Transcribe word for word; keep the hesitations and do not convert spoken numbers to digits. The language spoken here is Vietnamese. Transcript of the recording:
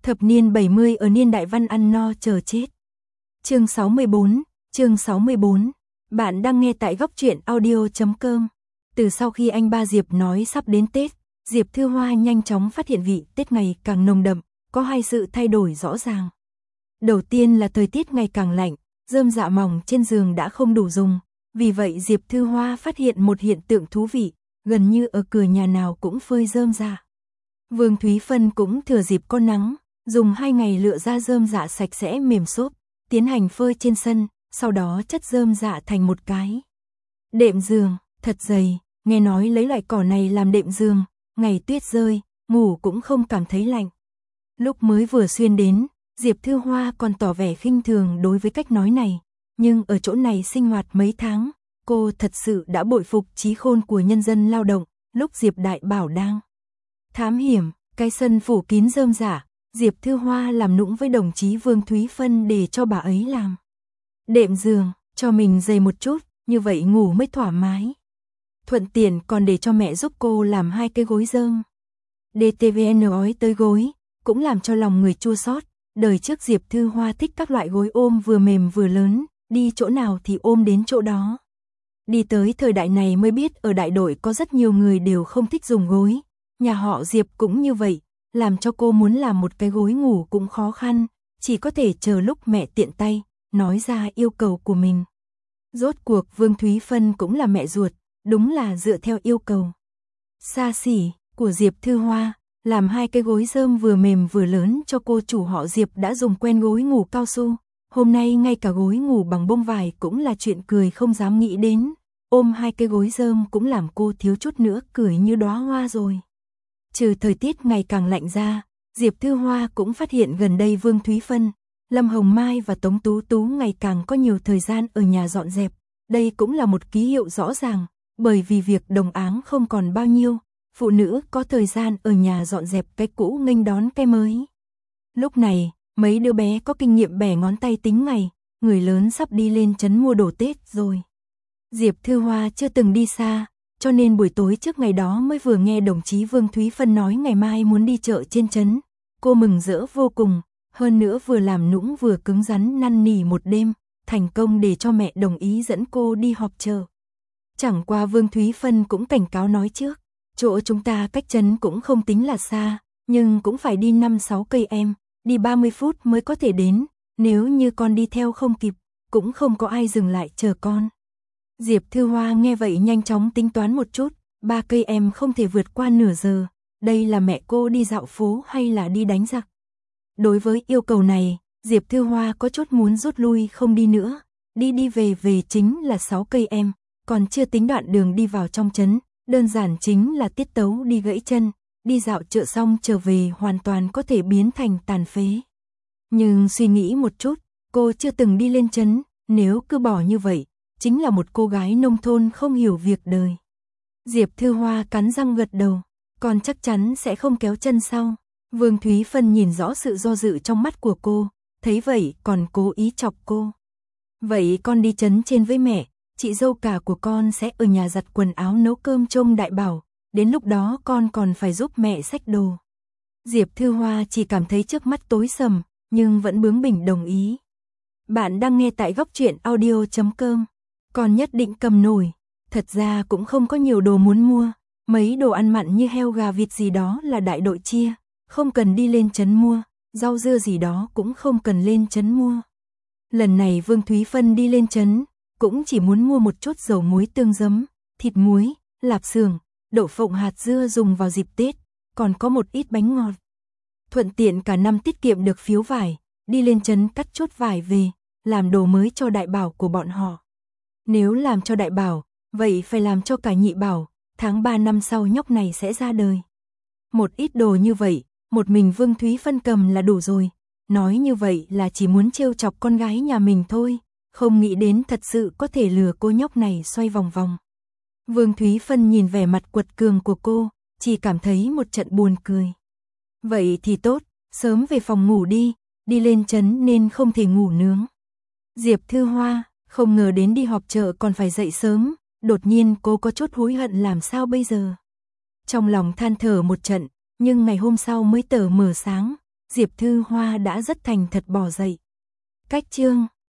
Thập niên bảy mươi ở niên đại văn ăn no chờ chết. Chương sáu mươi bốn, chương sáu mươi bốn. Bạn đang nghe tại góc truyện audio chấm com. Từ sau khi anh ba Diệp nói sắp đến Tết, Diệp Thư Hoa nhanh chóng phát hiện vị Tết ngày càng nồng đậm, có hai sự thay đổi rõ ràng. Đầu tiên là thời tiết ngày càng lạnh, rơm rạ mỏng trên giường đã không đủ dùng, vì vậy Diệp Thư Hoa phát hiện một hiện tượng thú vị, gần như ở cửa nhà nào cũng phơi rơm rạ. Vương Thúy Phân cũng thừa dịp có nắng, dùng hai ngày lựa ra rơm rạ sạch sẽ mềm xốp, tiến hành phơi trên sân, sau đó chất rơm rạ thành một cái đệm giường thật dày, nghe nói lấy loại cỏ này làm đệm giường, ngày tuyết rơi, ngủ cũng không cảm thấy lạnh. Lúc mới vừa xuyên đến, Diệp Thư Hoa còn tỏ vẻ khinh thường đối với cách nói này, nhưng ở chỗ này sinh hoạt mấy tháng, cô thật sự đã bội phục trí khôn của nhân dân lao động. Lúc Diệp Đại Bảo đang thám hiểm cái sân phủ kín rơm rạ, Diệp Thư Hoa làm nũng với đồng chí Vương Thúy Phân để cho bà ấy làm đệm giường, cho mình dày một chút, như vậy ngủ mới thoải mái. Thuận tiện còn để cho mẹ giúp cô làm hai cái gối rơm. đê tê vê en ói tới gối, cũng làm cho lòng người chua xót. Đời trước Diệp Thư Hoa thích các loại gối ôm vừa mềm vừa lớn, đi chỗ nào thì ôm đến chỗ đó. Đi tới thời đại này mới biết ở đại đội có rất nhiều người đều không thích dùng gối. Nhà họ Diệp cũng như vậy, làm cho cô muốn làm một cái gối ngủ cũng khó khăn, chỉ có thể chờ lúc mẹ tiện tay, nói ra yêu cầu của mình. Rốt cuộc Vương Thúy Phân cũng là mẹ ruột, đúng là dựa theo yêu cầu xa xỉ của Diệp Thư Hoa, làm hai cái gối rơm vừa mềm vừa lớn cho cô chủ họ Diệp đã dùng quen gối ngủ cao su. Hôm nay ngay cả gối ngủ bằng bông vải cũng là chuyện cười không dám nghĩ đến, ôm hai cái gối rơm cũng làm cô thiếu chút nữa cười như đóa hoa rồi. Trừ thời tiết ngày càng lạnh ra, Diệp Thư Hoa cũng phát hiện gần đây Vương Thúy Phân, Lâm Hồng Mai và Tống Tú Tú ngày càng có nhiều thời gian ở nhà dọn dẹp. Đây cũng là một ký hiệu rõ ràng, bởi vì việc đồng áng không còn bao nhiêu, phụ nữ có thời gian ở nhà dọn dẹp cái cũ nghênh đón cái mới. Lúc này, mấy đứa bé có kinh nghiệm bẻ ngón tay tính ngày, người lớn sắp đi lên trấn mua đồ Tết rồi. Diệp Thư Hoa chưa từng đi xa, cho nên buổi tối trước ngày đó mới vừa nghe đồng chí Vương Thúy Phân nói ngày mai muốn đi chợ trên trấn. Cô mừng rỡ vô cùng, hơn nữa vừa làm nũng vừa cứng rắn năn nỉ một đêm, thành công để cho mẹ đồng ý dẫn cô đi họp chợ. Chẳng qua Vương Thúy Phân cũng cảnh cáo nói trước, chỗ chúng ta cách trấn cũng không tính là xa, nhưng cũng phải đi năm sáu cây em, đi ba mươi phút mới có thể đến, nếu như con đi theo không kịp, cũng không có ai dừng lại chờ con. Diệp Thư Hoa nghe vậy nhanh chóng tính toán một chút, ba cây em không thể vượt qua nửa giờ, đây là mẹ cô đi dạo phố hay là đi đánh giặc? Đối với yêu cầu này, Diệp Thư Hoa có chút muốn rút lui không đi nữa, đi đi về về chính là sáu cây em, còn chưa tính đoạn đường đi vào trong trấn, đơn giản chính là tiết tấu đi gãy chân, đi dạo chợ xong trở về hoàn toàn có thể biến thành tàn phế. Nhưng suy nghĩ một chút, cô chưa từng đi lên trấn, nếu cứ bỏ như vậy, chính là một cô gái nông thôn không hiểu việc đời. Diệp Thư Hoa cắn răng gật đầu, còn chắc chắn sẽ không kéo chân sau. Vương Thúy Phân nhìn rõ sự do dự trong mắt của cô, thấy vậy còn cố ý chọc cô. Vậy con đi trấn trên với mẹ, chị dâu cả của con sẽ ở nhà giặt quần áo nấu cơm trông Đại Bảo, đến lúc đó con còn phải giúp mẹ xách đồ. Diệp Thư Hoa chỉ cảm thấy trước mắt tối sầm, nhưng vẫn bướng bỉnh đồng ý. Bạn đang nghe tại góc truyện audio chấm com. Con nhất định cầm nổi, thật ra cũng không có nhiều đồ muốn mua, mấy đồ ăn mặn như heo gà vịt gì đó là đại đội chia, không cần đi lên trấn mua, rau dưa gì đó cũng không cần lên trấn mua. Lần này Vương Thúy Phân đi lên trấn, cũng chỉ muốn mua một chút dầu muối tương giấm, thịt muối, lạp xưởng, đậu phộng hạt dưa dùng vào dịp Tết, còn có một ít bánh ngọt. Thuận tiện cả năm tiết kiệm được phiếu vải, đi lên trấn cắt chút vải về, làm đồ mới cho Đại Bảo của bọn họ. Nếu làm cho Đại Bảo, vậy phải làm cho cả Nhị Bảo, tháng ba năm sau nhóc này sẽ ra đời. Một ít đồ như vậy, một mình Vương Thúy Phân cầm là đủ rồi, nói như vậy là chỉ muốn trêu chọc con gái nhà mình thôi, không nghĩ đến thật sự có thể lừa cô nhóc này xoay vòng vòng. Vương Thúy Phân nhìn vẻ mặt quật cường của cô, chỉ cảm thấy một trận buồn cười. Vậy thì tốt, sớm về phòng ngủ đi, đi lên trấn nên không thể ngủ nướng. Diệp Thư Hoa không ngờ đến đi họp chợ còn phải dậy sớm, đột nhiên cô có chút hối hận làm sao bây giờ. Trong lòng than thở một trận, nhưng ngày hôm sau mới tờ mờ sáng, Diệp Thư Hoa đã rất thành thật bỏ dậy. Cách chương